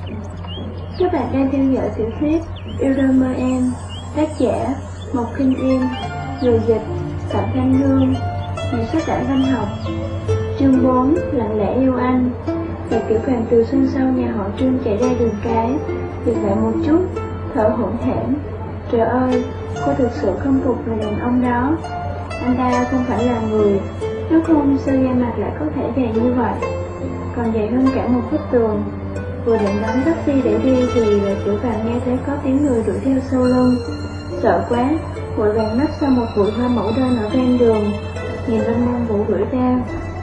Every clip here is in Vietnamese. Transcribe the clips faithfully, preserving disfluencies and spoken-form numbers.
Các bạn đang theo dõi tiểu thuyết Yêu đương mơ em, tác giả Mộc Kinh Yên, người dịch Phạm Thanh Hương, nhà xuất bản Văn học. Chương bốn, Lặng lẽ yêu anh. Và Tiểu Phàm từ sân sau nhà họ Trương chạy ra đường cái, dừng lại một chút, thở hổn hển. Trời ơi, cô thực sự không phục người đàn ông đó. Anh ta không phải là người, nếu không sao da mặt lại có thể dày như vậy, còn dày hơn cả một bức tường. Vừa định đón taxi để đi thì Tiểu Phàm nghe thấy có tiếng người đuổi theo sau lưng. Sợ quá, vội vàng nấp sau một bụi hoa mẫu đơn ở ven đường, nhìn Lâm Nam Vũ đuổi ra.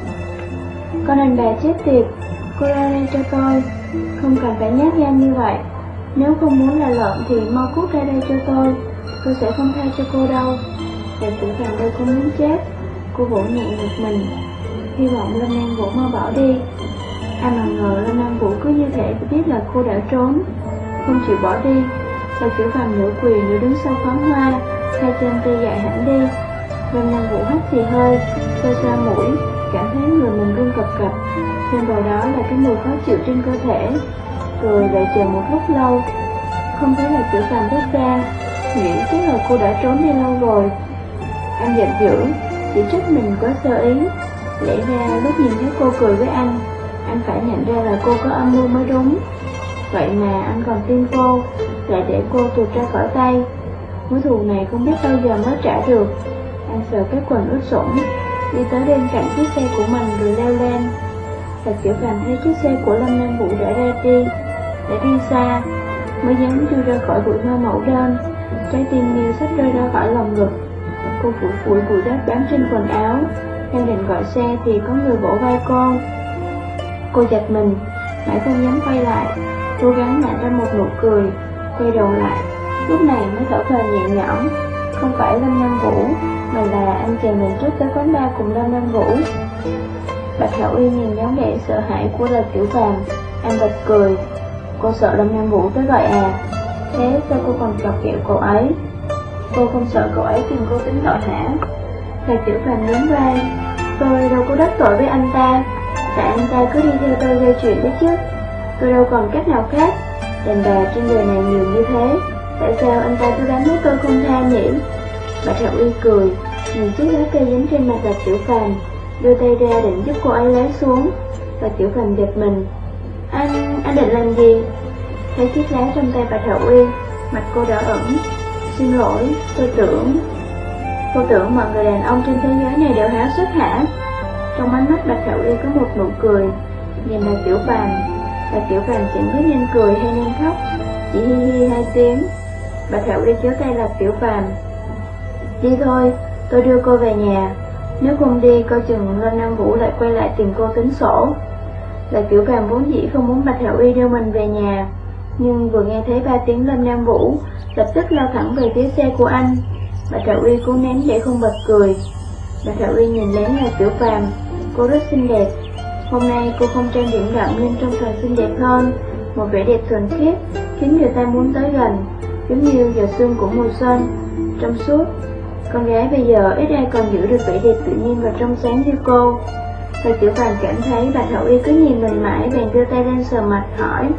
Con đàn bà chết tiệt, cô ra đây cho tôi, không cần phải nhát gan như vậy. Nếu không muốn là lợn thì mau cút ra đây cho tôi, tôi sẽ không tha cho cô đâu. Và Tiểu Phàm đây cũng muốn chết, cô vỗ nhẹ ngực mình, hy vọng Lâm Nam Vũ mau bỏ đi. Ai mà ngờ Lâm Nam Vũ cứ như thể biết là cô đã trốn, không chịu bỏ đi. Và Tiểu Phàm nửa quỳ nửa đứng sau khóm hoa, hai chân tê dại hẳn đi. Lâm Nam Vũ hắt xì hơi, xoa xoa mũi, cảm thấy người mình run cập cập, thêm vào đó là cái mùi khó chịu trên cơ thể. Rồi lại chờ một lúc lâu, không thấy là Tiểu Phàm bước ra, nghĩ chắc là cô đã trốn đi lâu rồi. Anh giận dữ, chỉ trách mình quá sơ ý. Lẽ ra lúc nhìn thấy cô cười với anh, anh phải nhận ra là cô có âm mưu mới đúng. Vậy mà anh còn tin cô, lại để cô tuột ra khỏi tay. Mối thù này không biết bao giờ mới trả được. Anh sờ cái quần ướt sũng, đi tới bên cạnh chiếc xe của mình rồi leo lên. Và Tiểu Phàm thấy chiếc xe của Lâm Nam Vũ đã ra đi, đã đi xa, mới dám chui ra khỏi bụi hoa mẫu đơn. Trái tim như sắp rơi ra khỏi lòng ngực. Cô phủi phủi bụi đất bám trên quần áo, đang định gọi xe thì có người vỗ vai cô. Cô giật mình, mãi không dám quay lại, cố gắng nặn ra một nụ cười, quay đầu lại, lúc này mới thở phào nhẹ nhõm. Không phải Lâm Nam Vũ, mà là anh chàng lần trước tới quán bar cùng Lâm Nam Vũ. Bạch Hạo Uy nhìn dáng vẻ sợ hãi của Lật Tiểu Phàm, anh bật cười. Cô sợ Lâm Nam Vũ tới vậy à? Thế sao cô còn chọc ghẹo cậu ấy? Cô không sợ cậu ấy tìm cô tính tội hả? Lật Tiểu Phàm nhún vai, tôi đâu có đắc tội với anh ta, tại anh ta cứ đi theo tôi gây chuyện đấy chứ. Tôi đâu còn cách nào khác, đàn bà trên đời này nhiều như thế, tại sao anh ta cứ đánh với tôi không tha nhỉ? Bạch Hạo Uy cười, nhìn chiếc lá cây dính trên mặt Lật Tiểu Phàm, đưa tay ra định giúp cô ấy lấy xuống. Lật Tiểu Phàm giật mình. Anh, anh định làm gì? Thấy chiếc lá trong tay Bạch Hạo Uy, mặt cô đỏ ửng. Xin lỗi, tôi tưởng... Cô tưởng mọi người đàn ông trên thế giới này đều háo sắc hả? Trong ánh mắt Bạch Hạo Uy có một nụ cười, nhìn Lật Tiểu Phàm. Lật Tiểu Phàm chẳng biết nên cười hay nên khóc, chỉ hi hi hai tiếng. Bạch Hạo Uy kéo tay Lật Tiểu Phàm. Đi thôi, tôi đưa cô về nhà. Nếu không đi, coi chừng Lâm Nam Vũ lại quay lại tìm cô tính sổ. Lật Tiểu Phàm vốn dĩ không muốn Bạch Hạo Uy đưa mình về nhà, nhưng vừa nghe thấy ba tiếng Lâm Nam Vũ, lập tức lao thẳng về phía xe của anh. Bạch Hạo Uy cố nén để không bật cười. Bạch Hạo Uy nhìn lén Lật Tiểu Phàm, cô rất xinh đẹp. Hôm nay cô không trang điểm đậm nên trông càng xinh đẹp hơn, một vẻ đẹp thuần khiết khiến người ta muốn tới gần, giống như giờ xuân của mùa xuân, trong suốt. Con gái bây giờ ít ai còn giữ được vẻ đẹp tự nhiên và trong sáng như cô. Lật Tiểu Phàm cảm thấy Bạch Hạo Uy cứ nhìn mình mãi, bèn đưa tay lên sờ mặt hỏi,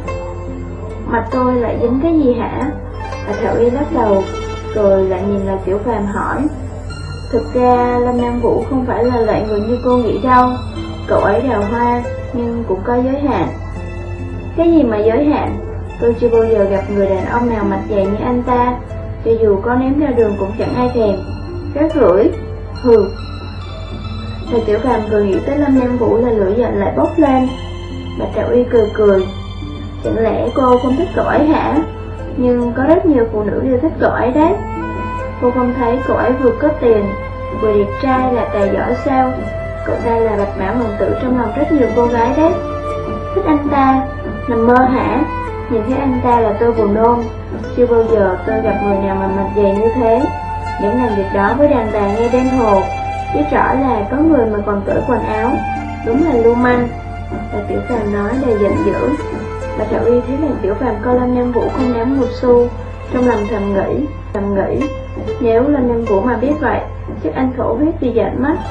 mặt tôi lại dính cái gì hả? Bạch Hạo Uy lắc đầu, rồi lại nhìn Lật Tiểu Phàm hỏi, thực ra Lâm Nam Vũ không phải là loại người như cô nghĩ đâu. Cậu ấy đào hoa, nhưng cũng có giới hạn. Cái gì mà giới hạn? Tôi chưa bao giờ gặp người đàn ông nào mặt dày như anh ta, cho dù có ném ra đường cũng chẳng ai thèm. Rác rưởi. Hừ. Lật Tiểu Phàm vừa nghĩ tới Lâm Nam Vũ là lửa giận lại bốc lên. Bạch Hạo Uy cười cười, chẳng lẽ cô không thích cậu ấy hả? Nhưng có rất nhiều phụ nữ đều thích cậu ấy đấy. Cô không thấy cậu ấy vừa có tiền, vừa đẹp trai là tài giỏi sao? Cậu ta là bạch mã hoàng tử trong lòng rất nhiều cô gái đấy. Thích anh ta? Nằm mơ hả? Nhìn thấy anh ta là tôi buồn nôn. Chưa bao giờ tôi gặp người nào mà mặt dày như thế. Những làm việc đó với đàn bà nghe đen hồ, biết rõ là có người mà còn cởi quần áo, đúng là lưu manh. Và Tiểu Phàm nói đầy giận dữ. Bạch Hạo Uy thấy là Tiểu Phàm coi Lâm Nam Vũ không đáng một xu, trong lòng thầm nghĩ, thầm nghĩ, nếu Lâm Nam Vũ mà biết vậy, chắc anh thổ huyết vì giận mất.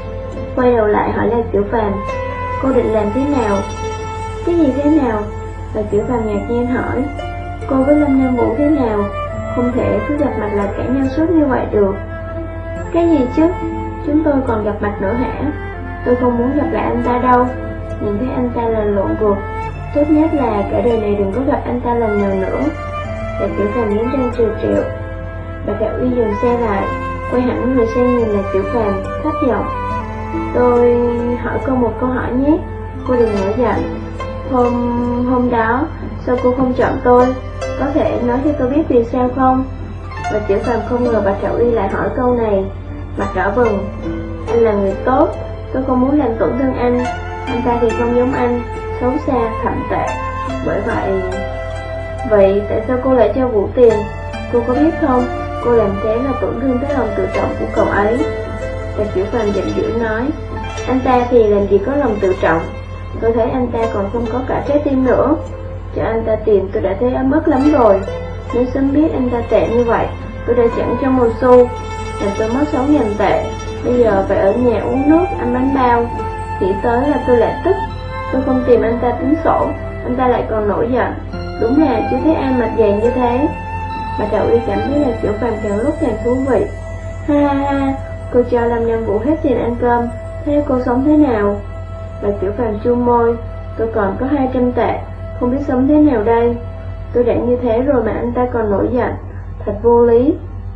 Quay đầu lại hỏi lại Tiểu Phàm, cô định làm thế nào? Cái gì thế nào? Bạch Tiểu Phàm ngạc nhiên hỏi, cô với Lâm Nam Vũ thế nào? Không thể cứ gặp mặt là cãi nhau suốt như vậy được. Cái gì chứ? Chúng tôi còn gặp mặt nữa hả? Tôi không muốn gặp lại anh ta đâu. Nhìn thấy anh ta là lộn ruột. Tốt nhất là cả đời này đừng có gặp anh ta lần nào nữa. Bạch Tiểu Phàm nghiến răng trừ trệu. Bạch Đạo Uy dừng xe lại, quay hẳn người xem nhìn Bạch Tiểu Phàm, thấp giọng, tôi hỏi cô một câu hỏi nhé. Cô đừng nổi giận. Hôm hôm đó sao cô không chọn tôi? Có thể nói cho tôi biết vì sao không? Bạch Tiểu Phàm không ngờ Bạch Đạo Uy lại hỏi câu này, mặt đỏ bừng. Anh là người tốt, tôi không muốn làm tổn thương anh. Anh ta thì không giống anh, xấu xa, thậm tệ. Bởi vậy... Vậy tại sao cô lại cho Vũ tiền? Cô có biết không, cô làm thế là tổn thương tới lòng tự trọng của cậu ấy. Bạch Tiểu Phàm giận dữ nói, anh ta thì làm gì có lòng tự trọng. Tôi thấy anh ta còn không có cả trái tim nữa. Cho anh ta tiền tôi đã thấy ấm ức lắm rồi. Nếu sớm biết anh ta tệ như vậy, tôi đã chẳng cho một xu. Làm tôi mất sáu nghìn tệ. Bây giờ phải ở nhà uống nước, ăn bánh bao. Nghĩ tới là tôi lại tức. Tôi không tìm anh ta tính sổ, anh ta lại còn nổi giận. Đúng là chưa thấy ai mặt dày như thế. Bạch Đạo Uy cảm thấy là Tiểu Phàm càng lúc càng thú vị. Ha ha ha, cô cho Lâm Nam Vũ hết tiền ăn cơm, thế cô sống thế nào? Bạch Tiểu Phàm chu môi, tôi còn có hai trăm tệ, không biết sống thế nào đây. Tôi đã như thế rồi mà anh ta còn nổi giận, thật vô lý.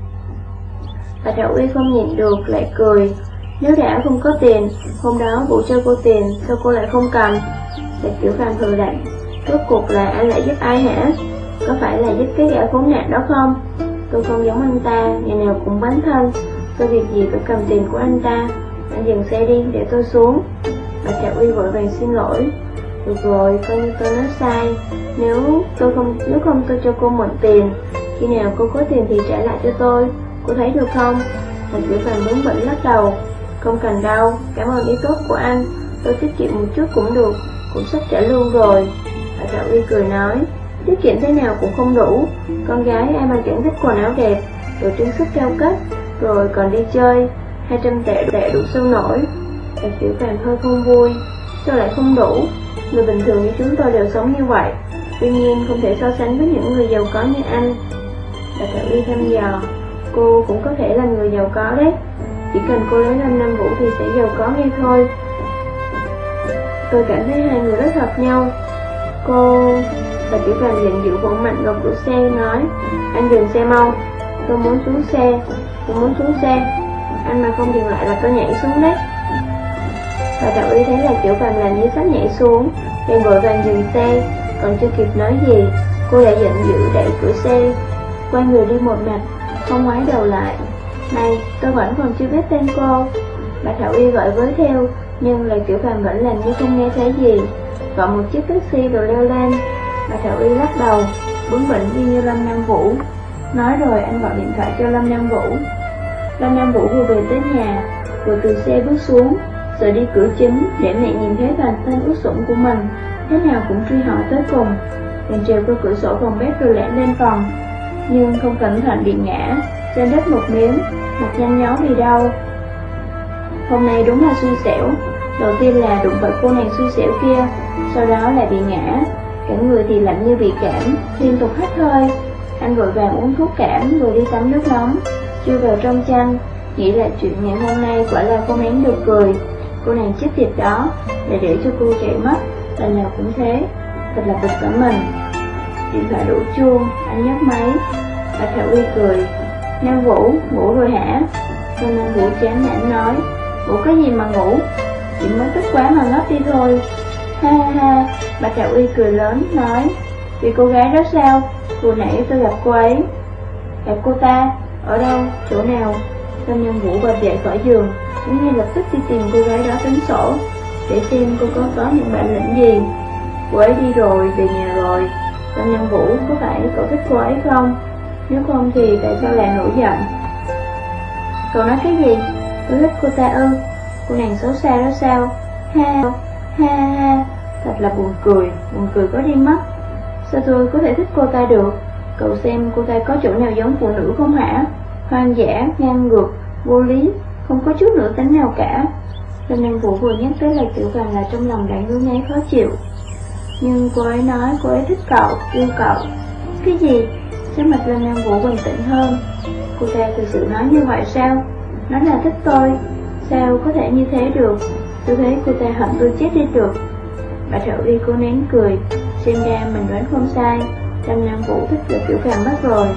Bạch Đạo Uy không nhịn được, lại cười. Nếu đã không có tiền, hôm đó Vũ cho cô tiền, sao cô lại không cầm? Bạch Tiểu Phàm hừ lạnh, rốt cuộc là anh lại giúp ai hả? Có phải là giúp cái gã khốn nạn đó không? Tôi không giống anh ta, ngày nào cũng bắn thân. Tôi việc gì phải cầm tiền của anh ta? Anh dừng xe đi, để tôi xuống. Bạch Đạo Uy vội vàng xin lỗi. Được rồi, coi như tôi nói sai. Nếu tôi không, nếu không tôi cho cô mượn tiền. Khi nào cô có tiền thì trả lại cho tôi. Cô thấy được không? Bạch Tiểu Phàm bướng bỉnh lắc đầu. Không cần đâu, cảm ơn ý tốt của anh. Tôi tiết kiệm một chút cũng được, cũng sắp trả lương rồi. Bạch Đạo Uy cười nói, tiết kiệm thế nào cũng không đủ. Con gái ai mà chẳng thích quần áo đẹp, đồ trang sức cao cấp, rồi còn đi chơi. Hai trăm tệ tệ đủ sâu nổi. Bạch Tiểu Phàm hơi không vui. Sao lại không đủ? Người bình thường như chúng tôi đều sống như vậy. Tuy nhiên không thể so sánh với những người giàu có như anh. Bạch Đạo Uy thăm dò, cô cũng có thể là người giàu có đấy. Chỉ cần cô lấy Lâm Nam Vũ thì sẽ giàu có ngay thôi. Tôi cảm thấy hai người rất hợp nhau. Cô... Bạch Tiểu Phàm giận dữ vỗ mạnh vào cửa xe nói, anh dừng xe mau. Tôi muốn xuống xe. Tôi muốn xuống xe. Anh mà không dừng lại là tôi nhảy xuống đấy. Bạch Đạo Uy thấy là Tiểu Phàm làm như sắp nhảy xuống, liền vội vàng dừng xe. Còn chưa kịp nói gì, cô đã giận dữ đẩy cửa xe, quay người đi một mạch, không ngoái đầu lại. Này, tôi vẫn còn chưa biết tên cô. Bạch Đạo Uy gọi với theo, nhưng là Tiểu Phàm vẫn làm như không nghe thấy gì. Gọi một chiếc taxi rồi leo lên. Bạch Đạo Uy lắc đầu, bướng bỉnh y như Lâm Nam Vũ. Nói rồi anh gọi điện thoại cho Lâm Nam Vũ. Lâm Nam Vũ vừa về tới nhà, vừa từ xe bước xuống, sợ đi cửa chính để mẹ nhìn thấy bàn tay ướt sũng của mình, thế nào cũng truy hỏi tới cùng. Liền trèo qua cửa sổ phòng bếp rồi lẻn lên phòng, nhưng không cẩn thận bị ngã trên đất một miếng, mặt nhăn nhó vì đau. Hôm nay đúng là xui xẻo. Đầu tiên là đụng phải cô nàng xui xẻo kia, sau đó là bị ngã. Cả người thì lạnh như bị cảm, liên tục hắt hơi. Anh vội vàng uống thuốc cảm rồi đi tắm nước nóng, chui vào trong chăn, nghĩ là chuyện ngày hôm nay quả là không án được cười. Cô nàng chết tiệt đó lại để cho cô chạy mất, lần nào cũng thế, thật là bực cả mình. Điện thoại đổ chuông, anh nhấc máy. Bạch Đạo Uy cười, Nam Vũ, ngủ rồi hả? Còn Nam Vũ chán nản nói, ngủ cái gì mà ngủ, chỉ mới tức quá mà ngất đi thôi. Ha ha ha, Bạch Đạo Uy cười lớn, nói, vì cô gái đó sao? Vừa nãy tôi gặp cô ấy. Gặp cô ta? Ở đâu? Chỗ nào? Lâm Nam Vũ bật dậy khỏi giường, cũng ngay lập tức đi tìm cô gái đó tính sổ, để xem cô có có những bản lĩnh gì. Cô ấy đi rồi, về nhà rồi. Lâm Nam Vũ, có phải cậu thích cô ấy không? Nếu không thì tại sao lại nổi giận? Cậu nói cái gì? Tôi thích cô ta ư? Cô nàng xấu xa đó sao? Ha ha ha, thật là buồn cười, buồn cười có đi mất. Sao tôi có thể thích cô ta được? Cậu xem cô ta có chỗ nào giống phụ nữ không hả? Hoang dã, ngang ngược, vô lý, không có chút nữ tính nào cả. Lâm Nam Vũ vừa nhắc tới lời Tiểu Phàm là trong lòng lại ngứa ngáy khó chịu. Nhưng cô ấy nói cô ấy thích cậu, yêu cậu. Cái gì? Sắc mặt Lâm Nam Vũ bình tĩnh hơn. Cô ta thực sự nói như vậy sao? Nói là thích tôi. Sao có thể như thế được? Tôi thấy cô ta hận tôi chết đi được. Bà Thảo Y cố nén cười. Xem ra mình đoán không sai. Lâm Nam Vũ thích là Tiểu Phàm mất rồi.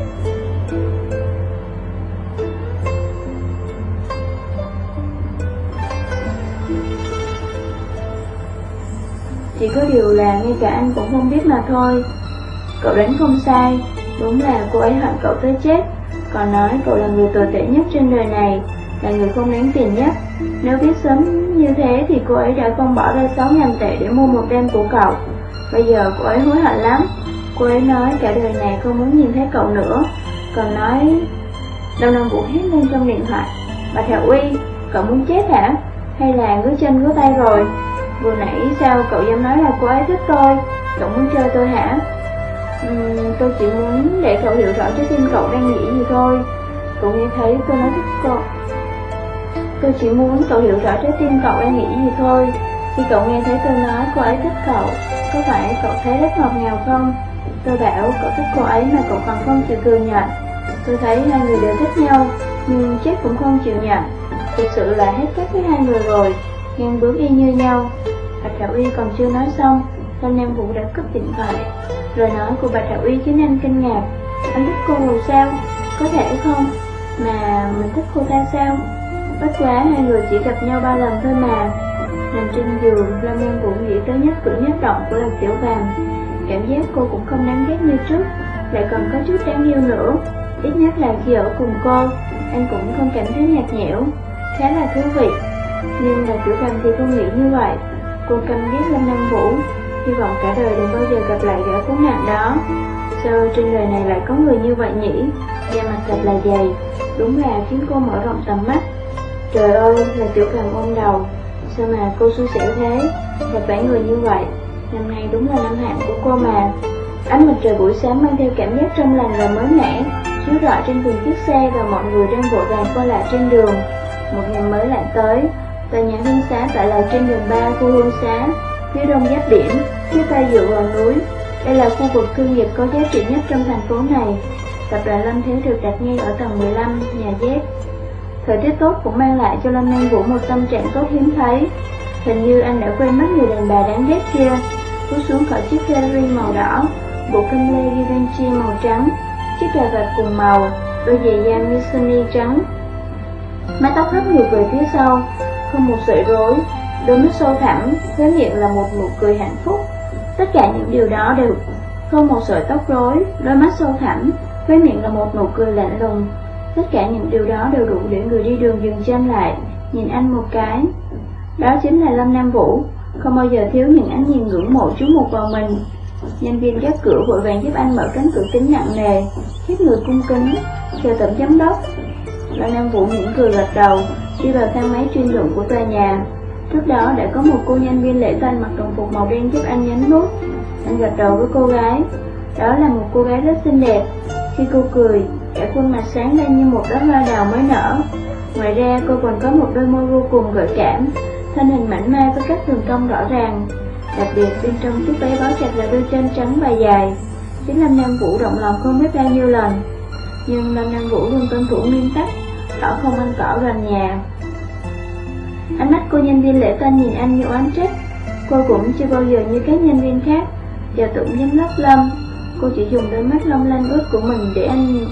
Chỉ có điều là ngay cả anh cũng không biết mà thôi. Cậu đoán không sai. Đúng là cô ấy hận cậu tới chết. Còn nói cậu là người tồi tệ nhất trên đời này, là người không đáng tiền nhất. Nếu biết sớm như thế thì cô ấy đã không bỏ ra sáu ngàn tệ để mua một đêm của cậu. Bây giờ cô ấy hối hận lắm. Cô ấy nói cả đời này không muốn nhìn thấy cậu nữa. Còn nói... Lâm Nam Vũ hét lên trong điện thoại. Bà Thảo Uy, cậu muốn chết hả? Hay là ngứa chân ngứa tay rồi? Vừa nãy sao cậu dám nói là cô ấy thích tôi? Cậu muốn chơi tôi hả? Uhm, tôi chỉ muốn để cậu hiểu rõ trái tim cậu đang nghĩ gì thôi. Cậu nghe thấy tôi nói thích cậu. Tôi chỉ muốn cậu hiểu rõ trái tim cậu đang nghĩ gì thôi. Khi cậu nghe thấy tôi nói cô ấy thích cậu, có phải cậu thấy rất ngọt ngào không? Tôi bảo cậu thích cô ấy mà cậu còn không chịu thừa nhận. Tôi thấy hai người đều thích nhau, nhưng chết cũng không chịu nhận. Thực sự là hết cách với hai người rồi, ngang bước y như nhau. Bạch Thảo Y còn chưa nói xong, Lâm Nam Vũ đã cúp điện thoại. Lời nói của Bạch Thảo Y khiến anh kinh ngạc. Anh thích cô rồi sao? Có thể không? Mà mình thích cô ta sao? Bất quá hai người chỉ gặp nhau ba lần thôi mà. Nằm trên giường, Lâm Nam Vũ nghĩ tới nhất cử nhất động của Lạc Tiểu Phàm. Cảm giác cô cũng không đáng ghét như trước, lại còn có chút đáng yêu nữa. Ít nhất là khi ở cùng cô, anh cũng không cảm thấy nhạt nhẽo, khá là thú vị. Nhưng Lạc Tiểu Phàm thì không nghĩ như vậy. Cô căm ghét Lâm Nam Vũ, hy vọng cả đời đừng bao giờ gặp lại gã khốn nạn đó. Sao trên đời này lại có người như vậy nhỉ? Da mặt thật là dày, đúng là khiến cô mở rộng tầm mắt. Trời ơi, là Tiểu Phàm ôm đầu. Sao mà cô xui xẻo thế? Gặp phải người như vậy. Năm nay đúng là năm hạn của cô mà. Ánh mặt trời buổi sáng mang theo cảm giác trong lành và mới mẻ, chiếu rọi trên từng chiếc xe và mọi người đang vội vàng qua lại trên đường. Một ngày mới lại tới. Tòa nhà Hương Xá tọa lạc trên đường ba khu Hương Xá, phía đông giáp biển, phía tây dựa vào núi. Đây là khu vực thương nghiệp có giá trị nhất trong thành phố này. Tập đoàn Lâm Thiếu được đặt ngay ở tầng mười lăm, nhà Z. Thời tiết tốt cũng mang lại cho Lâm Nam Vũ một tâm trạng tốt hiếm thấy. Hình như anh đã quên mất người đàn bà đáng ghét kia. Cúi xuống khỏi chiếc Ferrari màu đỏ, bộ căm lê Givenchy màu trắng, chiếc cà vạt cùng màu, đôi giày da Missoni trắng. Mái tóc hất ngược về phía sau, không một sợi rối, đôi mắt sâu thẳm, khóe miệng là một nụ cười hạnh phúc. Tất cả những điều đó đều không một sợi tóc rối, đôi mắt sâu thẳm, khóe miệng là một nụ cười lạnh lùng. Tất cả những điều đó đều đủ để người đi đường dừng chân lại, nhìn anh một cái. Đó chính là Lâm Nam Vũ, không bao giờ thiếu những ánh nhìn ngưỡng mộ chú mục vào mình. Nhân viên gác cửa vội vàng giúp anh mở cánh cửa kính nặng nề, khiếp người cung kính, chào tổng giám đốc. Lâm Nam Vũ mỉm cười gật đầu, đi vào thang máy chuyên dụng của tòa nhà. Trước đó đã có một cô nhân viên lễ tân mặc đồng phục màu đen giúp anh nhấn nút. Anh gật đầu với cô gái. Đó là một cô gái rất xinh đẹp. Khi cô cười, cả khuôn mặt sáng lên như một đóa hoa đào mới nở. Ngoài ra cô còn có một đôi môi vô cùng gợi cảm, thân hình mảnh mai với các đường cong rõ ràng. Đặc biệt bên trong chiếc váy bó chặt là đôi chân trắng và dài. Chính Lâm Nam Vũ động lòng không biết bao nhiêu lần. Nhưng Lâm Nam Vũ luôn tuân thủ nguyên tắc, cỏ không ăn cỏ gần nhà. Ánh mắt cô nhân viên lễ tân nhìn anh như oán trách. Cô cũng chưa bao giờ như các nhân viên khác. Chào tổng giám đốc Lâm. Cô chỉ dùng đôi mắt long lanh ướt của mình để anh nhìn.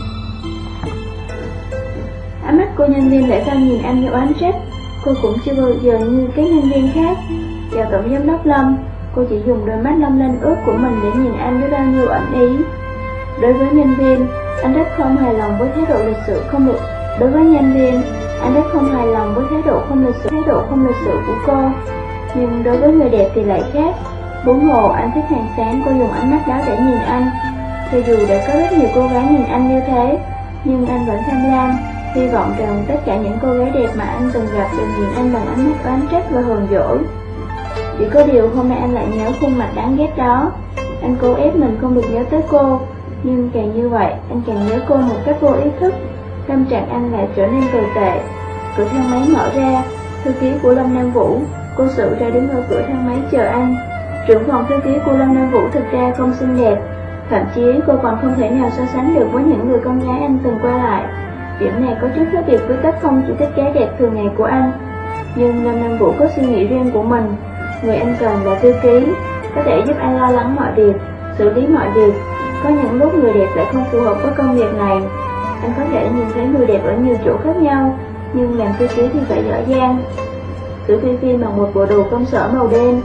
Ánh mắt cô nhân viên lễ tân nhìn anh như oán trách. Cô cũng chưa bao giờ như các nhân viên khác. Chào tổng giám đốc Lâm. Cô chỉ dùng đôi mắt long lanh ướt của mình để nhìn anh với bao nhiêu ẩn ý. Đối với nhân viên, anh rất không hài lòng với thái độ lịch sự không được. Đối với nhân viên, anh rất không hài lòng với thái độ không lịch sự, thái độ không lịch sự của cô. Nhưng đối với người đẹp thì lại khác. Huống hồ anh thích hàng sáng, cô dùng ánh mắt đó để nhìn anh. Cho dù đã có rất nhiều cô gái nhìn anh như thế, nhưng anh vẫn tham lam, hy vọng rằng tất cả những cô gái đẹp mà anh từng gặp đều nhìn anh bằng ánh mắt oán trách và hờn dỗi. Chỉ có điều hôm nay anh lại nhớ khuôn mặt đáng ghét đó. Anh cố ép mình không được nhớ tới cô, nhưng càng như vậy, anh càng nhớ cô một cách vô ý thức. Tâm trạng anh lại trở nên tồi tệ. Cửa thang máy mở ra, thư ký của Lâm Nam Vũ, cô Sự ra đứng ở cửa thang máy chờ anh. Trưởng phòng thư ký của Lâm Nam Vũ thực ra không xinh đẹp, thậm chí cô còn không thể nào so sánh được với những người con gái anh từng qua lại. Điểm này có chút khác biệt với cách không chỉ thích gái đẹp thường ngày của anh. Nhưng Lâm Nam Vũ có suy nghĩ riêng của mình. Người anh cần là thư ký, có thể giúp anh lo lắng mọi việc, xử lý mọi việc. Có những lúc người đẹp lại không phù hợp với công việc này. Anh có thể nhìn thấy người đẹp ở nhiều chỗ khác nhau, nhưng làm thư ký thì phải giỏi giang. Sử Phi Phi mặc một bộ đồ công sở màu đen,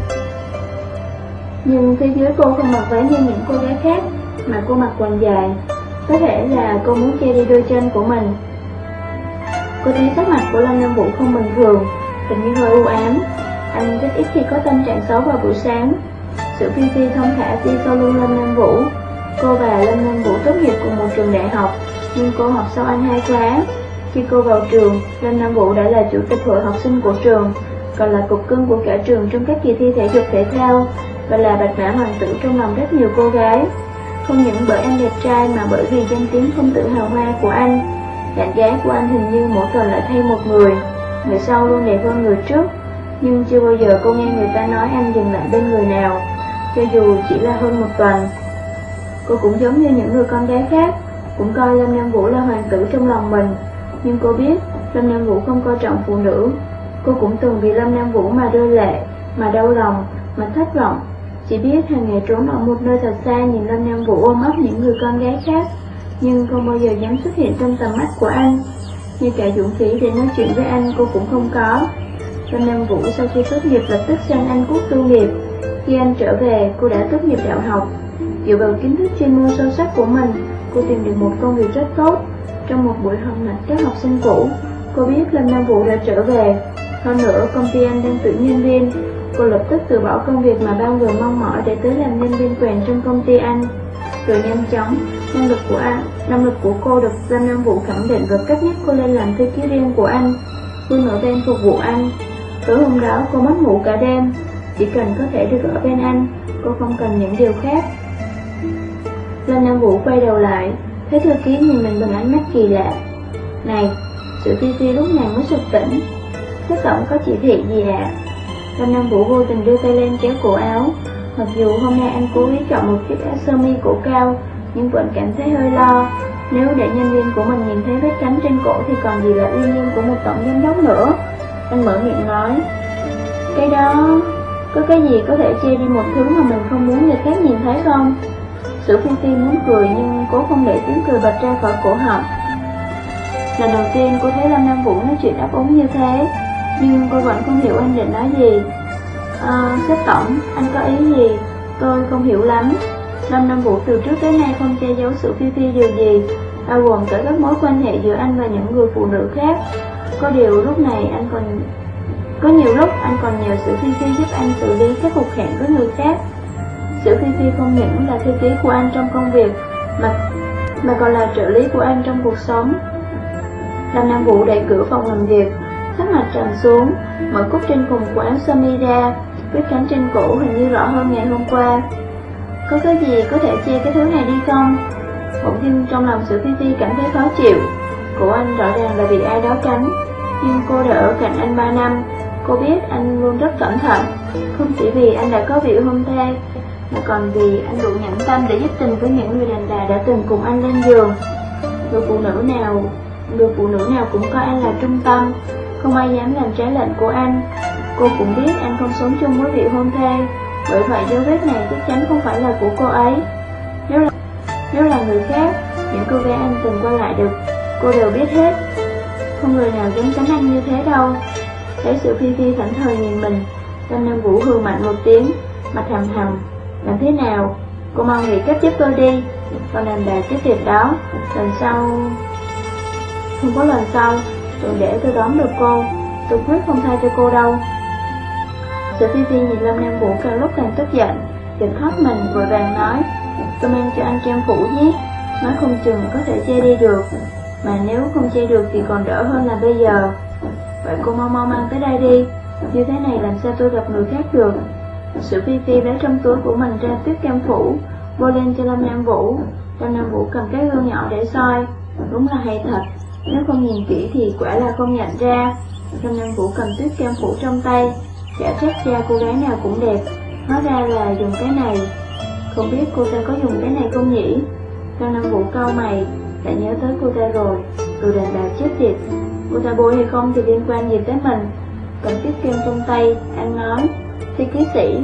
nhưng phía dưới cô không mặc váy như những cô gái khác, mà cô mặc quần dài. Có thể là cô muốn che đi đôi chân của mình. Cô thấy sắc mặt của Lâm Nam Vũ không bình thường, hình như hơi u ám. Anh rất ít khi có tâm trạng xấu vào buổi sáng. Sử Phi Phi thông thả đi sau lưng Lâm Nam Vũ. Cô và Lâm Nam Vũ tốt nghiệp cùng một trường đại học, nhưng cô học sau anh hai khóa. Khi cô vào trường, Lâm Nam Vũ đã là chủ tịch hội học sinh của trường, còn là cục cưng của cả trường trong các kỳ thi thể dục thể thao, và là bạch mã hoàng tử trong lòng rất nhiều cô gái. Không những bởi anh đẹp trai mà bởi vì danh tiếng không tự hào hoa của anh. Bạn gái của anh hình như mỗi tuần lại thay một người, người sau luôn đẹp hơn người trước. Nhưng chưa bao giờ cô nghe người ta nói anh dừng lại bên người nào, cho dù chỉ là hơn một tuần. Cô cũng giống như những người con gái khác, cũng coi Lâm Nam Vũ là hoàng tử trong lòng mình. Nhưng cô biết Lâm Nam Vũ không coi trọng phụ nữ. Cô cũng từng vì Lâm Nam Vũ mà rơi lệ, mà đau lòng, mà thất vọng. Chỉ biết hàng ngày trốn ở một nơi thật xa nhìn Lâm Nam Vũ ôm ấp những người con gái khác, nhưng không bao giờ dám xuất hiện trong tầm mắt của anh. Như cả dũng khí để nói chuyện với anh cô cũng không có. Lâm Nam Vũ sau khi tốt nghiệp lập tức sang Anh Quốc tu nghiệp. Khi anh trở về, cô đã tốt nghiệp đại học. Dựa vào kiến thức chuyên môn sâu sắc của mình, cô tìm được một công việc rất tốt. Trong một buổi họp mặt các học sinh cũ, cô biết Lâm Nam Vũ đã trở về. Hơn nữa, công ty anh đang tuyển nhân viên. Cô lập tức từ bỏ công việc mà bao người mong mỏi để tới làm nhân viên quèn trong công ty anh. Rồi nhanh chóng, năng lực của anh, năng lực của cô được Lâm Nam Vũ khẳng định và cất nhắc cô lên làm thư ký riêng của anh, luôn ở bên phục vụ anh. Tối hôm đó cô mất ngủ cả đêm, chỉ cần có thể được ở bên anh, cô không cần những điều khác. Lâm Nam Vũ quay đầu lại, thấy thư ký nhìn mình bằng ánh mắt kỳ lạ. Này, Sử Phi Phi lúc này mới sực tỉnh. Sếp tổng có chỉ thị gì ạ? À? Lâm Nam Vũ vô tình đưa tay lên kéo cổ áo. Mặc dù hôm nay anh cố ý chọn một chiếc áo sơ mi cổ cao, nhưng vẫn cảm thấy hơi lo. Nếu để nhân viên của mình nhìn thấy vết cánh trên cổ thì còn gì là uy nghiêm của một tổng giám đốc nữa. Anh mở miệng nói, cái đó, có cái gì có thể che đi một thứ mà mình không muốn người khác nhìn thấy không? Sử Phi Phi muốn cười nhưng cố không để tiếng cười bật ra khỏi cổ họng. Lần đầu tiên cô thấy Lâm Nam Vũ nói chuyện đáp ứng như thế, nhưng cô vẫn không hiểu anh định nói gì. À, sếp tổng, anh có ý gì? Tôi không hiểu lắm. Lâm Nam Vũ từ trước tới nay không che giấu Sử Phi Phi điều gì, bao gồm cả các mối quan hệ giữa anh và những người phụ nữ khác. Có điều lúc này anh còn Có nhiều lúc anh còn nhờ Sử Phi Phi giúp anh xử lý các cuộc hẹn với người khác. Sử Phi Phi không những là thư ký của anh trong công việc, mà, mà còn là trợ lý của anh trong cuộc sống. Lâm Nam Vũ đẩy cửa phòng làm việc, sắc mặt trầm xuống, mở cúc trên cùng của áo sơ mi ra, vết cánh trên cổ hình như rõ hơn ngày hôm qua. Có cái gì có thể che cái thứ này đi không? Bỗng dưng trong lòng Sử Phi Phi cảm thấy khó chịu. Cổ anh rõ ràng là bị ai đó cắn, nhưng cô đã ở cạnh anh ba năm. Cô biết anh luôn rất cẩn thận, không chỉ vì anh đã có vị hôn thê, mà còn vì anh đủ nhẫn tâm để giúp tình với những người đàn bà đã từng cùng anh lên giường. Người phụ nữ nào, người phụ nữ nào cũng coi anh là trung tâm, không ai dám làm trái lệnh của anh. Cô cũng biết anh không sống chung với vị hôn thê, bởi vậy dấu vết này chắc chắn không phải là của cô ấy. Nếu là, nếu là người khác, những cô gái anh từng qua lại được, cô đều biết hết. Không người nào dám tránh anh như thế đâu. Thấy Sử Phi Phi thẫn thờ nhìn mình, Lâm Nam Vũ hừ mạnh một tiếng, mặt hầm hầm. Làm thế nào? Cô mau nghĩ cách giúp tôi đi. Còn đàn bà chết tiệt đó, lần sau... Không có lần sau, đừng để tôi đón được cô. Tôi quyết không tha cho cô đâu. Sử Phi Phi nhìn Lâm Nam Vũ càng lúc càng tức giận, giật thoát mình vội vàng nói, tôi mang cho anh trang phủ nhé, nói không chừng có thể che đi được, mà nếu không che được thì còn đỡ hơn là bây giờ. Vậy cô mau mau mang tới đây đi, như thế này làm sao tôi gặp người khác được. Sử Phi Phi lấy trong túi của mình ra tuyết kem phủ, bôi lên cho Lâm Nam Vũ. Lâm Nam Vũ cầm cái gương nhỏ để soi, đúng là hay thật, nếu không nhìn kỹ thì quả là không nhận ra. Lâm Nam Vũ cầm tuyết kem phủ trong tay, chả trách da cô gái nào cũng đẹp, Hóa ra là dùng cái này. Không biết cô ta có dùng cái này không nhỉ? Lâm Nam Vũ cau mày, lại nhớ tới cô ta rồi. Đồ đàn bà chết tiệt. Cô ta bôi hay không thì liên quan gì tới mình? Cầm chiếc kem trong tay, anh nói: Thưa ký sĩ.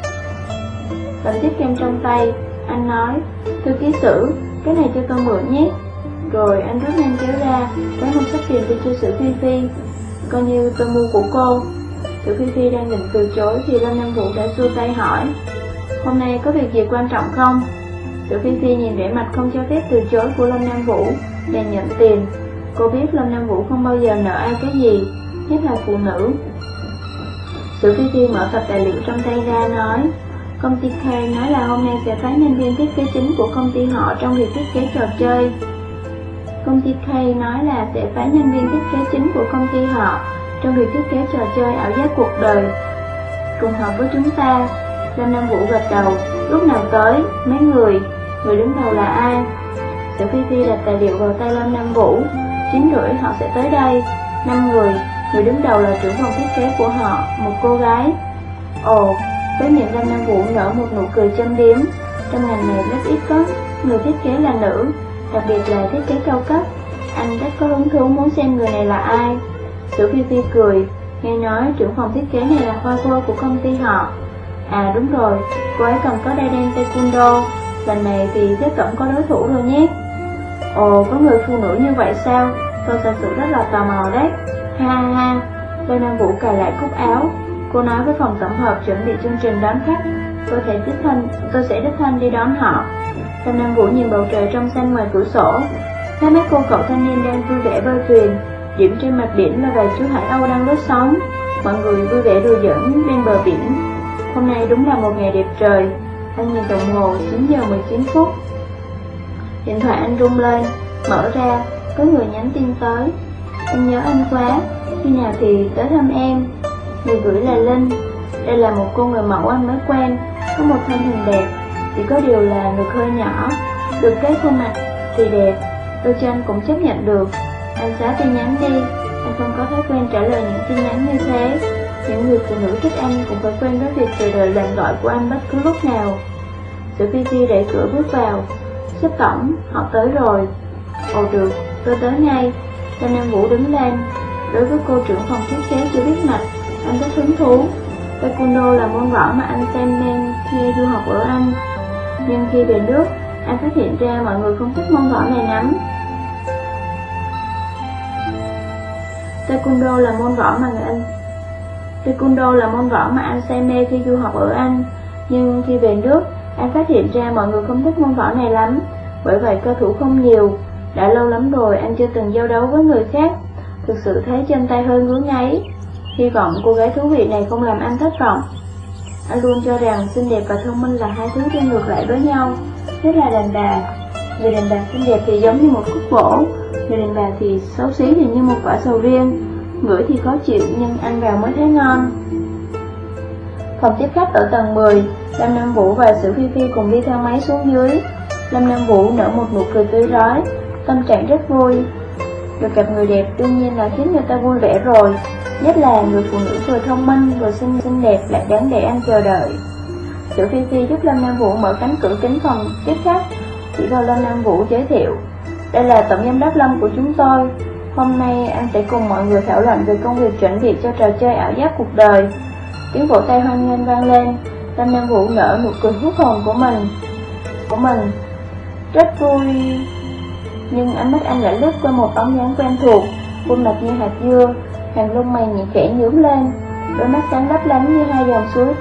Cầm chiếc kem trong tay, anh nói: Thưa ký sử, cái này cho tôi mượn nhé. Rồi anh rút ngân kéo ra, lấy một sắp tiền cho Sử Phi Phi, coi như tôi mua của cô. Sử Phi Phi đang định từ chối thì Lâm Nam Vũ đã xua tay hỏi: Hôm nay có việc gì quan trọng không? Sử Phi Phi nhìn vẻ mặt không cho phép từ chối của Lâm Nam Vũ, bèn nhận tiền. Cô biết Lâm Nam Vũ không bao giờ nợ ai cái gì, nhất là phụ nữ. Sử Phi Phi mở tập tài liệu trong tay ra nói: Công ty K nói là hôm nay sẽ phái nhân viên thiết kế chính của công ty họ trong việc thiết kế trò chơi. Công ty K nói là sẽ phái nhân viên thiết kế chính của công ty họ trong việc thiết kế trò chơi ảo giác cuộc đời. Trùng hợp với chúng ta. Lâm Nam Vũ gật đầu. Lúc nào tới? Mấy người? Người đứng đầu là ai? Sử Phi Phi đặt tài liệu vào tay Lâm Nam Vũ. Chín rưỡi họ sẽ tới đây. Năm người. Người đứng đầu là trưởng phòng thiết kế của họ, một cô gái. Ồ, với miệng Lâm Nam Vũ nở một nụ cười châm biếm. Trong ngành này rất ít có người thiết kế là nữ, đặc biệt là thiết kế cao cấp. Anh rất có hứng thú muốn xem người này là ai. Sử Phi Phi cười. Nghe nói trưởng phòng thiết kế này là khoa cô của công ty họ. À đúng rồi, cô ấy còn có đai đen taekwondo. Lần này thì chắc tổng có đối thủ rồi nhé. Ồ, có người phụ nữ như vậy sao? Tôi thật sự rất là tò mò đấy. Ha ha ha. Lê Nam Vũ cài lại cúc áo. Cô nói với phòng tổng hợp chuẩn bị chương trình đón khách. Tôi sẽ đích thân, tôi sẽ đích thân đi đón họ. Lê Nam Vũ nhìn bầu trời trong xanh ngoài cửa sổ. Thấy mấy cô cậu thanh niên đang vui vẻ bơi thuyền. Điểm trên mặt biển là vài chú hải âu đang lướt sóng. Mọi người vui vẻ đùa giỡn bên bờ biển. Hôm nay đúng là một ngày đẹp trời. Anh nhìn đồng hồ chín giờ mười chín phút. Điện thoại anh rung lên. Mở ra, có người nhắn tin tới. Anh nhớ anh quá, khi nào thì tới thăm em. Người gửi là Linh. Đây là một cô người mẫu anh mới quen, có một thân hình đẹp, chỉ có điều là ngực hơi nhỏ. Được cái khuôn mặt thì đẹp, đôi chân cũng chấp nhận được. Anh xóa tin nhắn đi, anh không có thói quen trả lời những tin nhắn như thế. Những người phụ nữ thích anh cũng phải quen với việc chờ đợi lệnh gọi của anh bất cứ lúc nào. Sử Phi Phi đẩy cửa bước vào. Sếp tổng, họ tới rồi. Ồ được, tôi tới ngay. Lâm Nam Vũ đứng lên. Đối với cô trưởng phòng thiết kế chưa biết mặt, anh rất hứng thú. Taekwondo là môn võ mà anh xem men khi du học ở Anh. Nhưng khi về nước, anh phát hiện ra mọi người không thích môn võ này lắm. Taekwondo là môn võ mà người anh Taekwondo là môn võ mà anh say mê khi du học ở Anh. Nhưng khi về nước, anh phát hiện ra mọi người không thích môn võ này lắm. Bởi vậy cơ thủ không nhiều. Đã lâu lắm rồi anh chưa từng giao đấu với người khác. Thực sự thấy chân tay hơi ngứa ngáy. Hy vọng cô gái thú vị này không làm anh thất vọng. Anh luôn cho rằng xinh đẹp và thông minh là hai thứ đi ngược lại với nhau. Nhất là đàn bà. Người đàn bà xinh đẹp thì giống như một khúc gỗ, người đàn bà thì xấu xí thì như một quả sầu riêng. Ngửi thì khó chịu nhưng ăn vào mới thấy ngon. Phòng tiếp khách ở tầng mười. Lâm Nam Vũ và Sử Phi Phi cùng đi thang máy xuống dưới. Lâm Nam Vũ nở một nụ cười tươi rói, tâm trạng rất vui. Được gặp người đẹp đương nhiên là khiến người ta vui vẻ rồi. Nhất là người phụ nữ vừa thông minh vừa xinh xinh đẹp lại đáng để anh chờ đợi. Sử Phi Phi giúp Lâm Nam Vũ mở cánh cửa kính phòng tiếp khách, chỉ vào Lâm Nam Vũ giới thiệu: Đây là tổng giám đốc Lâm của chúng tôi. Hôm nay anh sẽ cùng mọi người thảo luận về công việc chuẩn bị cho trò chơi ảo giác cuộc đời. Tiếng vỗ tay hoan nghênh vang lên. Lâm Nam Vũ nở nụ cười hút hồn của mình. Của mình rất vui. Nhưng ánh mắt anh lại lướt qua một bóng dáng quen thuộc, khuôn mặt như hạt dưa, hàng lông mày nhẹ khẽ nhướng lên, đôi mắt sáng lấp lánh như hai dòng suối.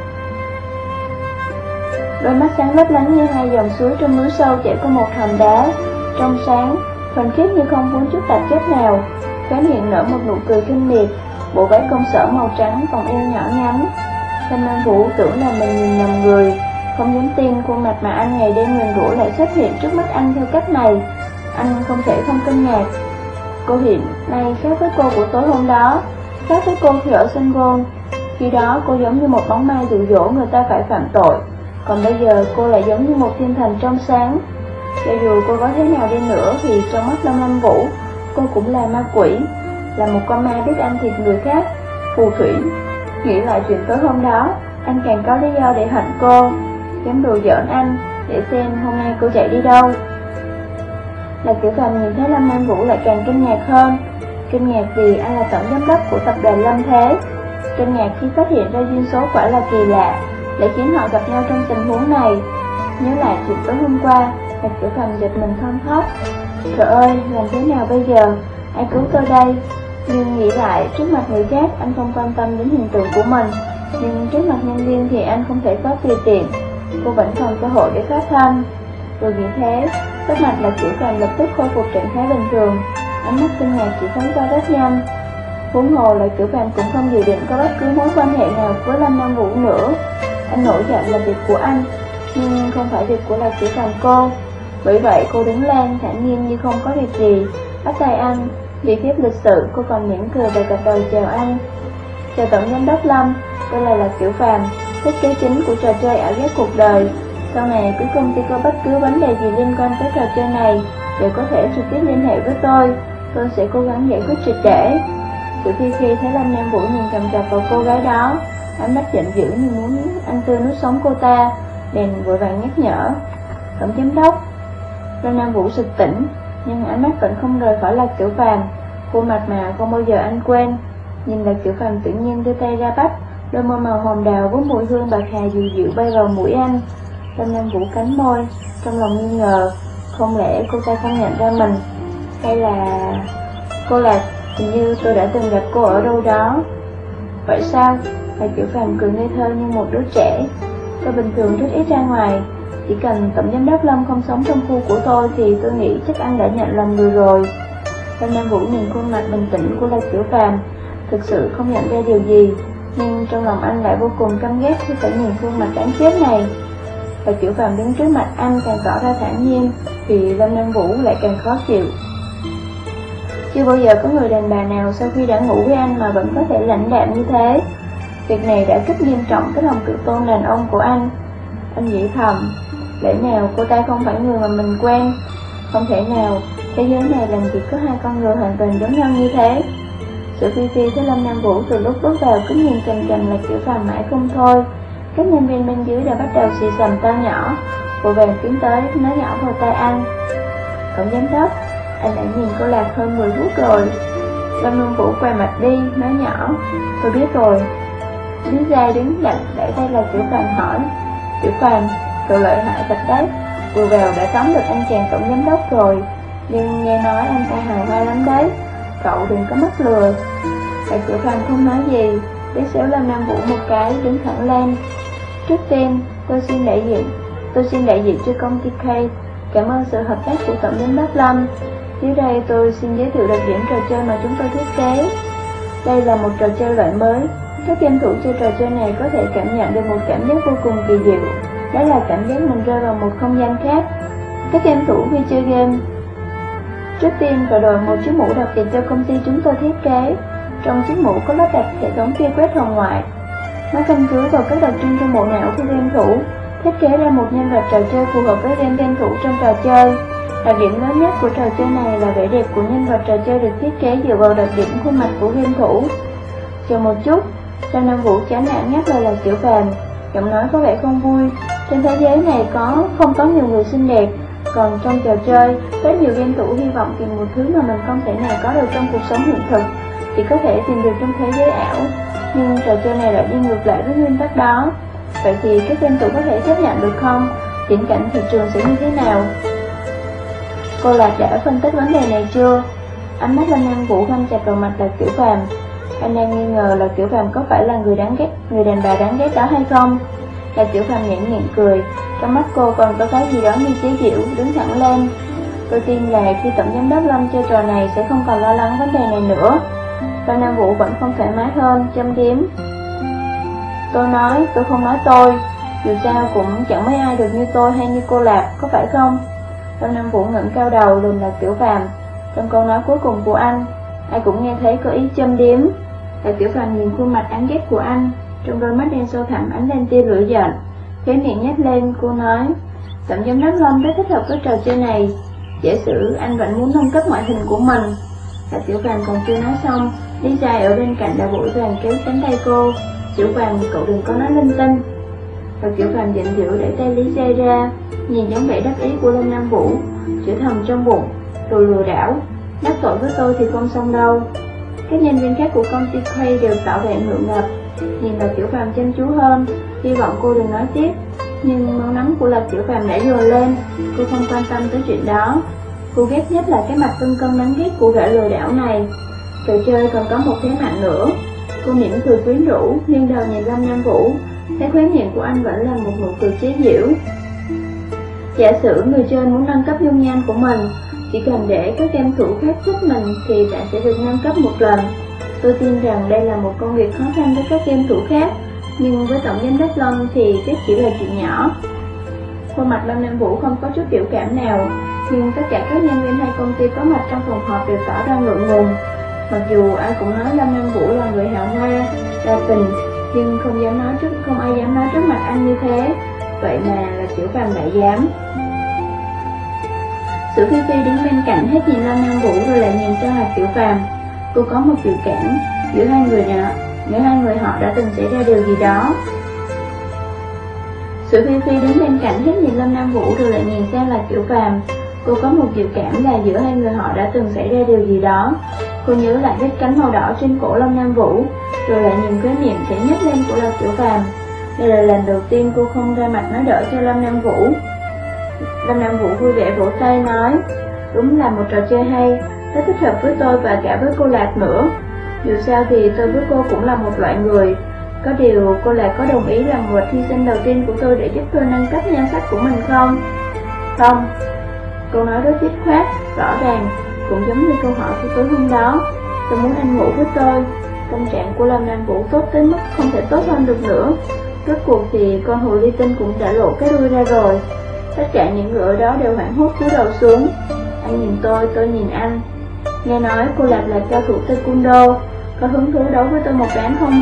Đôi mắt sáng lấp lánh như hai dòng suối trong núi sâu chảy qua một hòn đá, trong sáng, thuần khiết như không vướng chút tạp chất nào. Khóe miệng nở một nụ cười khinh miệt, bộ váy công sở màu trắng vòng eo nhỏ nhắn. Lâm Nam Vũ tưởng là mình nhìn nhầm người, không dám tin khuôn mặt mà anh ngày đêm nguyền rủa lại xuất hiện trước mắt anh theo cách này. Anh không thể không kinh ngạc. Cô hiện nay khác với cô của tối hôm đó, khác với cô khi ở sân gôn. Khi đó cô giống như một bóng ma dụ dỗ người ta phải phạm tội, còn bây giờ cô lại giống như một thiên thần trong sáng. Cho dù cô có thế nào đi nữa thì trong mắt Lâm Nam Vũ, cô cũng là ma quỷ, là một con ma biết ăn thịt người khác, phù thủy. Nghĩ lại chuyện tối hôm đó, anh càng có lý do để hận cô, dám đùa giỡn anh, để xem hôm nay cô chạy đi đâu. Lạc Tiểu Phàm nhìn thấy Lâm Nam Vũ lại càng kinh ngạc hơn. Kinh ngạc vì anh là tổng giám đốc của tập đoàn Lâm Thế. Kinh ngạc khi phát hiện ra duyên số quả là kỳ lạ, lại khiến họ gặp nhau trong tình huống này. Nhớ lại chuyện tối hôm qua, Lạc Tiểu Phàm giật mình thon thót. Trời ơi, làm thế nào bây giờ? Ai cứu tôi đây? Nhưng nghĩ lại, trước mặt người khác anh không quan tâm đến hình tượng của mình, nhưng trước mặt nhân viên thì anh không thể có tùy tiện. Cô vẫn còn cơ hội để thoát thân. Vừa nghĩ thế, sắc mặt Lạc Tiểu Phàm lập tức khôi phục trạng thái bình thường, ánh mắt kinh ngạc chỉ thoáng qua rất nhanh. Huống hồ Lạc Tiểu Phàm cũng không dự định có bất cứ mối quan hệ nào với Lâm Nam Vũ nữa. Anh nổi giận là việc của anh, nhưng không phải việc của Lạc Tiểu Phàm cô. Bởi vậy cô đứng lên thản nhiên như không có việc gì, bắt tay anh. Vì phép lịch sự, cô còn mỉm cười và gật đầu chào anh. Chào tổng giám đốc Lâm, tôi là Lạc Tiểu Phàm, thiết kế chính của trò chơi ảo giác cuộc đời. Sau này cuối công ty có bất cứ vấn đề gì liên quan tới trò chơi này đều có thể trực tiếp liên hệ với tôi. Tôi sẽ cố gắng giải quyết triệt để. Từ khi khi thấy Lâm Nam Vũ nhìn chằm chằm vào cô gái đó, ánh mắt giận dữ như muốn ăn tươi nuốt sống cô ta, bèn vội vàng nhắc nhở. Tổng giám đốc. Lâm Nam Vũ sực tỉnh, nhưng ánh mắt vẫn không rời khỏi Lạc Tiểu Phàm. Khuôn mặt mà không bao giờ anh quên. Nhìn Lạc Tiểu Phàm tự nhiên đưa tay ra bắt, đôi môi màu hồng đào với mùi hương bạc hà dịu dịu bay vào mũi anh. Lâm Nam Vũ cắn môi, trong lòng nghi ngờ, không lẽ cô ta không nhận ra mình, hay là... Cô Lạc, hình như tôi đã từng gặp cô ở đâu đó. Vậy sao? Lạc Tiểu Phàm cười ngây thơ như một đứa trẻ. Tôi bình thường rất ít ra ngoài, chỉ cần tổng giám đốc Lâm không sống trong khu của tôi thì tôi nghĩ chắc anh đã nhận lầm người rồi. Lâm Nam Vũ nhìn khuôn mặt bình tĩnh của Lạc Tiểu Phàm, thực sự không nhận ra điều gì, nhưng trong lòng anh lại vô cùng căm ghét khi phải nhìn khuôn mặt đáng chết này. Lạc Tiểu Phàm đứng trước mặt anh càng tỏ ra thản nhiên, thì Lâm Nam Vũ lại càng khó chịu. Chưa bao giờ có người đàn bà nào sau khi đã ngủ với anh mà vẫn có thể lãnh đạm như thế. Việc này đã kích nghiêm trọng cái lòng tự tôn đàn ông của anh. Anh nghĩ thầm, lẽ nào cô ta không phải người mà mình quen? Không thể nào, thế giới này làm gì có hai con người hoàn toàn giống nhau như thế. Sự Phi Phi thấy Lâm Nam Vũ từ lúc bước vào cứ nhìn chằm chằm Lạc Tiểu Phàm mãi không thôi. Các nhân viên bên dưới đã bắt đầu xì xầm to nhỏ, vội vàng tiến tới nói nhỏ vào tai anh. Tổng giám đốc, anh đã nhìn cô Lạc hơn mười phút rồi. Lâm Nam Vũ quay mặt đi, nói nhỏ, tôi biết rồi. Lý Gia đứng lạnh đẩy tay Lạc Tiểu Phàm hỏi, Tiểu Phàm, cậu lợi hại thật đấy, vừa vào đã tóm được anh chàng tổng giám đốc rồi, nhưng nghe nói anh ta hào hoa lắm đấy, cậu đừng có mắc lừa. Lạc Tiểu Phàm không nói gì, liếc xéo Lâm Nam Vũ một cái, đứng thẳng lên. Trước tiên, tôi xin đại diện, tôi xin đại diện cho công ty K, cảm ơn sự hợp tác của tổng giám đốc Lâm. Dưới đây tôi xin giới thiệu đặc điểm trò chơi mà chúng tôi thiết kế. Đây là một trò chơi loại mới. Các game thủ chơi trò chơi này có thể cảm nhận được một cảm giác vô cùng kỳ diệu. Đó là cảm giác mình rơi vào một không gian khác. Các game thủ khi chơi game, trước tiên phải đội một chiếc mũ đặc biệt cho công ty chúng tôi thiết kế. Trong chiếc mũ có lắp đặt hệ thống tia quét hồng ngoại. Nó căn cứ vào các đặc trưng trong bộ não của game thủ, thiết kế ra một nhân vật trò chơi phù hợp với game game thủ trong trò chơi. Đặc điểm lớn nhất của trò chơi này là vẻ đẹp của nhân vật trò chơi được thiết kế dựa vào đặc điểm khuôn mặt của game thủ. Chờ một chút, Lâm Nam Vũ chán nản nhắc lời Lạc Tiểu Phàm, giọng nói có vẻ không vui. Trên thế giới này có không có nhiều người xinh đẹp, còn trong trò chơi, rất nhiều game thủ hy vọng tìm một thứ mà mình không thể nào có được trong cuộc sống hiện thực, chỉ có thể tìm được trong thế giới ảo. Nhưng trò chơi này lại đi ngược lại với nguyên tắc đó. Vậy thì các game thủ có thể chấp nhận được không? Viễn cảnh thị trường sẽ như thế nào? Cô Lạc đã phân tích vấn đề này chưa? Ánh mắt Lâm Nam Vũ găm chặt vào mặt Lạc Tiểu Phàm. Anh đang nghi ngờ Lạc Tiểu Phàm có phải là người đáng ghét, người đàn bà đáng ghét đó hay không? Lạc Tiểu Phàm nhếch miệng cười, trong mắt cô còn có cái gì đó như chế giễu, đứng thẳng lên. Tôi tin là khi tổng giám đốc Lâm chơi trò này sẽ không còn lo lắng vấn đề này nữa. Lâm Nam Vũ vẫn không thoải mái hơn, châm biếm. Tôi nói, tôi không nói tôi, dù sao cũng chẳng mấy ai được như tôi hay như cô Lạc, có phải không? Lâm Nam Vũ ngẩng cao đầu lườm Lạc Tiểu Phàm. Trong câu nói cuối cùng của anh, ai cũng nghe thấy có ý châm biếm. Lạc Tiểu Phàm nhìn khuôn mặt đáng ghét của anh, trong đôi mắt đen sâu thẳm ánh lên tia lửa giận. Khóe miệng nhếch lên, cô nói, tổng giám đốc Lâm rất thích hợp với trò chơi này. Giả sử anh vẫn muốn nâng cấp ngoại hình của mình. Lạc Tiểu Phàm còn chưa nói xong, Lý Giai ở bên cạnh đã vội vàng kéo cánh tay cô. Tiểu Phàm, cậu đừng có nói linh tinh. Và Tiểu Phàm giận dữ đẩy tay Lý Giai ra, nhìn dáng vẻ đắc ý của Lâm Nam Vũ, chửi thầm trong bụng, đồ lừa đảo, đắc tội với tôi thì không xong đâu. Các nhân viên khác của công ty Kray đều tỏ vẻ ngượng ngập, nhìn Lạc Tiểu Phàm chăm chú hơn, hy vọng cô đừng nói tiếp. Nhưng máu nóng của Lạc Tiểu Phàm đã dồn lên, cô không quan tâm tới chuyện đó. Cô ghét nhất là cái mặt cân cân đáng ghét của gã lừa đảo này. Trò chơi còn có một thế mạnh nữa. Cô mỉm cười quyến rũ, nghiêng đầu nhìn Lâm Nam Vũ, thấy khóe miệng của anh vẫn là một nụ cười chế giễu. Giả sử người chơi muốn nâng cấp dung nhan của mình, chỉ cần để các game thủ khác giúp mình thì bạn sẽ được nâng cấp một lần. Tôi tin rằng đây là một công việc khó khăn với các game thủ khác, nhưng với tổng giám đốc Lâm thì chắc chỉ là chuyện nhỏ. Khuôn mặt Lâm Nam Vũ không có chút biểu cảm nào, nhưng tất cả các nhân viên hay công ty có mặt trong phòng họp đều tỏ ra ngượng ngùng. Mặc dù ai cũng nói Lâm Nam Vũ là người hào hoa, đa tình, nhưng không dám nói trước, không ai dám nói trước mặt anh như thế. Vậy mà là Tiểu Phàm lại dám. Sử Phi Phi đứng bên cạnh hết nhìn Lâm Nam Vũ rồi lại nhìn sang Lạc Tiểu Phàm. Cô có một dự cảm giữa hai người nọ, giữa hai người họ đã từng xảy ra điều gì đó. Sử Phi Phi đứng bên cạnh hết nhìn Lâm Nam Vũ rồi lại nhìn sang Lạc Tiểu Phàm. Cô có một dự cảm là giữa hai người họ đã từng xảy ra điều gì đó. Cô nhớ lại vết cánh màu đỏ trên cổ Lâm Nam Vũ, rồi lại nhìn cái miệng chảy nhếch lên của Lạc Tiểu Phàm. Đây là lần đầu tiên cô không ra mặt nói đỡ cho Lâm Nam Vũ. Lâm Nam Vũ vui vẻ vỗ tay nói, đúng là một trò chơi hay, rất thích hợp với tôi và cả với cô Lạc nữa. Dù sao thì tôi với cô cũng là một loại người. Có điều cô Lạc có đồng ý làm vật hy sinh đầu tiên của tôi để giúp tôi nâng cấp nhan sắc của mình không? Không. Câu nói rất dứt khoát, rõ ràng, cũng giống như câu hỏi của tối hôm đó. Tôi muốn anh ngủ với tôi. Tâm trạng của Lâm Nam Vũ tốt tới mức không thể tốt hơn được nữa. Rốt cuộc thì con hồ ly tinh cũng đã lộ cái đuôi ra rồi. Tất cả những người ở đó đều hoảng hốt cúi đầu xuống. Anh nhìn tôi, tôi nhìn anh. Nghe nói cô Lạc là cao thủ taekwondo, có hứng thú đấu với tôi một ván không?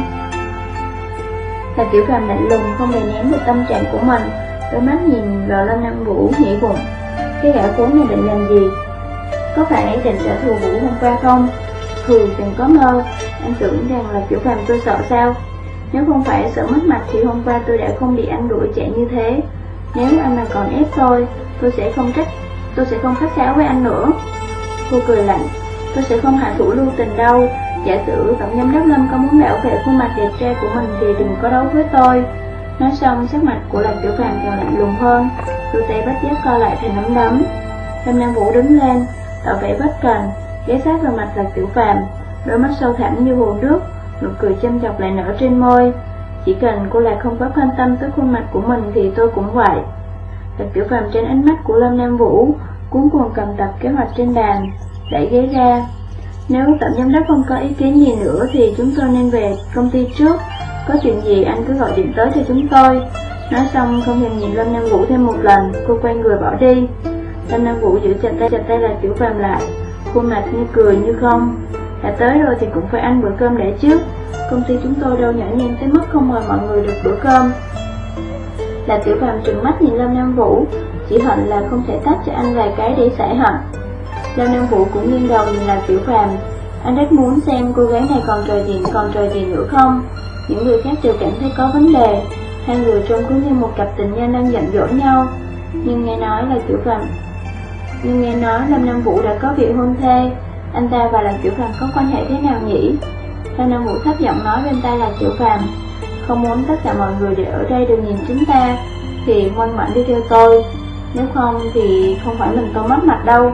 Là Tiểu Phàm lạnh lùng không hề nén được tâm trạng của mình, đôi mắt nhìn vào Lâm Nam Vũ nghĩ bụng, cái gã khốn này định làm gì? Có phải định trả thù Vũ hôm qua không? Thù đừng có mơ, anh tưởng rằng là Tiểu Phàm tôi sợ sao? Nếu không phải sợ mất mặt thì hôm qua tôi đã không bị anh đuổi chạy như thế. Nếu anh mà còn ép tôi, tôi sẽ không trách, tôi sẽ không khách sáo với anh nữa. Cô cười lạnh, tôi sẽ không hạ thủ lưu tình đâu. Giả sử tổng giám đốc Lâm có muốn bảo vệ khuôn mặt đẹp trai của mình thì đừng có đấu với tôi. Nói xong, sắc mặt của Lạc Tiểu Phàm càng lạnh lùng hơn, đôi tay bất giác co lại thành nắm đấm. Lâm Nam Vũ đứng lên, tỏ vẻ bất cần, ghé sát vào mặt Lạc Tiểu Phàm, đôi mắt sâu thẳm như hồ nước, nụ cười châm chọc lại nở trên môi. Chỉ cần cô Lạc không quá quan tâm tới khuôn mặt của mình thì tôi cũng vậy. Lạc Tiểu Phàm trên ánh mắt của Lâm Nam Vũ, cuống cuồng cầm tập kế hoạch trên bàn, đẩy ghế ra. Nếu tổng giám đốc không có ý kiến gì nữa thì chúng tôi nên về công ty trước. Có chuyện gì anh cứ gọi điện tới cho chúng tôi. Nói xong không thèm nhìn Lâm Nam Vũ thêm một lần, cô quay người bỏ đi. Lâm Nam Vũ giữ chặt tay chặt tay Lạc Tiểu Phàm lại, khuôn mặt như cười như không. Đã tới rồi thì cũng phải ăn bữa cơm để trước. Công ty chúng tôi đâu nhỏ nhen tới mức không mời mọi người được bữa cơm. Lạc Tiểu Phàm trừng mắt nhìn Lâm Nam Vũ, chỉ hận là không thể tát cho anh vài cái để giải hận. Lâm Nam Vũ cũng nghiêng đầu nhìn Lạc Tiểu Phàm, anh rất muốn xem cô gái này còn trời gì còn trời gì nữa không. Những người khác đều cảm thấy có vấn đề, hai người trông cứ như một cặp tình nhân đang giận dỗi nhau. Nhưng nghe nói là Tiểu Phàm, nhưng nghe nói Lâm Nam Vũ đã có vị hôn thê, anh ta và Lạc Tiểu Phàm có quan hệ thế nào nhỉ? Lâm Nam Vũ thấp giọng nói bên tai Lạc Tiểu Phàm, không muốn tất cả mọi người đều ở đây đều nhìn chúng ta thì ngoan ngoãn đi theo tôi, nếu không thì không phải mình tôi mất mặt đâu.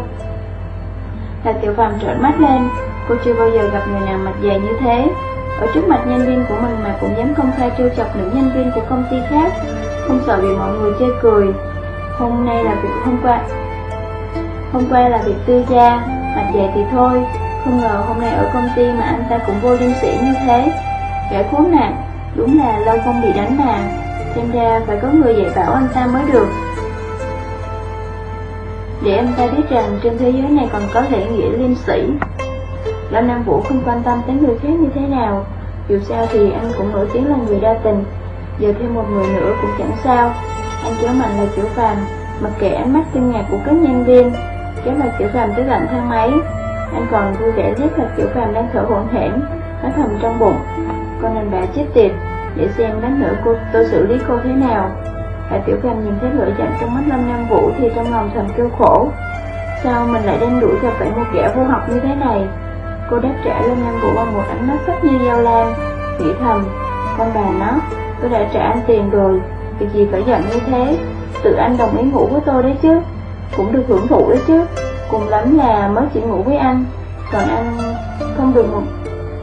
Lạc Tiểu Phàm trợn mắt lên, cô chưa bao giờ gặp người nào mặt dày như thế. Ở trước mặt nhân viên của mình mà cũng dám công khai trêu chọc nữ nhân viên của công ty khác, không sợ bị mọi người chê cười. Hôm nay là việc hôm qua Hôm qua là việc tư gia, mặt dày thì thôi, không ngờ hôm nay ở công ty mà anh ta cũng vô liêm sỉ như thế. Kẻ khốn nạn, đúng là lâu không bị đánh mà, xem ra phải có người dạy bảo anh ta mới được. Để anh ta biết rằng trên thế giới này còn có lễ nghĩa liêm sỉ. Lâm Nam Vũ không quan tâm tới người khác như thế nào, dù sao thì anh cũng nổi tiếng là người đa tình, giờ thêm một người nữa cũng chẳng sao. Anh kéo mạnh là Tiểu Phàm, mặc kệ ánh mắt kinh ngạc của các nhân viên, kéo là Tiểu Phàm tới gần thang máy. Anh còn vui vẻ liếc là Tiểu Phàm đang thở hổn hển, nói thầm trong bụng, con đàn bà chết tiệt, để xem lát nữa cô tôi xử lý cô thế nào. Hạ Tiểu Cầm nhìn thấy lửa giận trong mắt Lâm Nam Vũ thì trong lòng thầm kêu khổ. Sao mình lại đen đuổi gặp phải một kẻ vô học như thế này? Cô đáp trả Lâm Nam Vũ bằng một ánh mắt sắc như dao lam, nghĩ thầm, con bà nó, tôi đã trả anh tiền rồi, việc gì phải giận như thế? Tự anh đồng ý ngủ với tôi đấy chứ, cũng được hưởng thụ đấy chứ, cùng lắm là mới chỉ ngủ với anh, còn anh không được một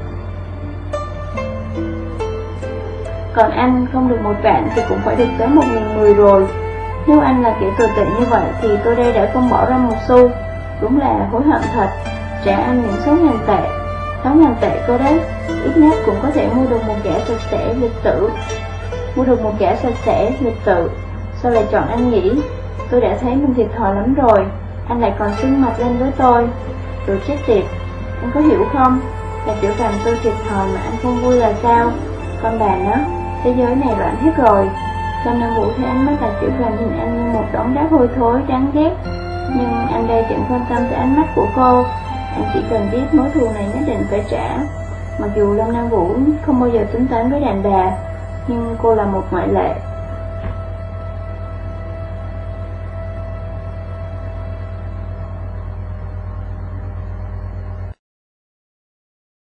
còn anh không được một vạn thì cũng phải được tới một nghìn mười rồi. Nếu anh là kẻ tồi tệ như vậy thì tôi đây đã không bỏ ra một xu. Đúng là hối hận thật, trả anh những số ngàn tệ, sáu ngàn tệ cơ đấy, ít nhất cũng có thể mua được một gã sạch sẽ lịch tử. Mua được một gã sạch sẽ lịch tử, sao lại chọn anh nhỉ? Tôi đã thấy mình thiệt thòi lắm rồi, anh lại còn sưng mặt lên với tôi. Đồ chết tiệt, anh có hiểu không? Là Tiểu Cầm tôi thiệt thòi mà anh không vui là sao? Con bà nó, thế giới này loạn hết rồi. Lâm Nam Vũ thấy ánh mắt là Tiểu Cầm nhìn anh như một đống đá hôi thối đáng ghét, nhưng anh đây chẳng quan tâm tới ánh mắt của cô. Anh chỉ cần biết mối thù này nhất định phải trả. Mặc dù Lâm Nam Vũ không bao giờ tính toán với đàn bà, nhưng cô là một ngoại lệ.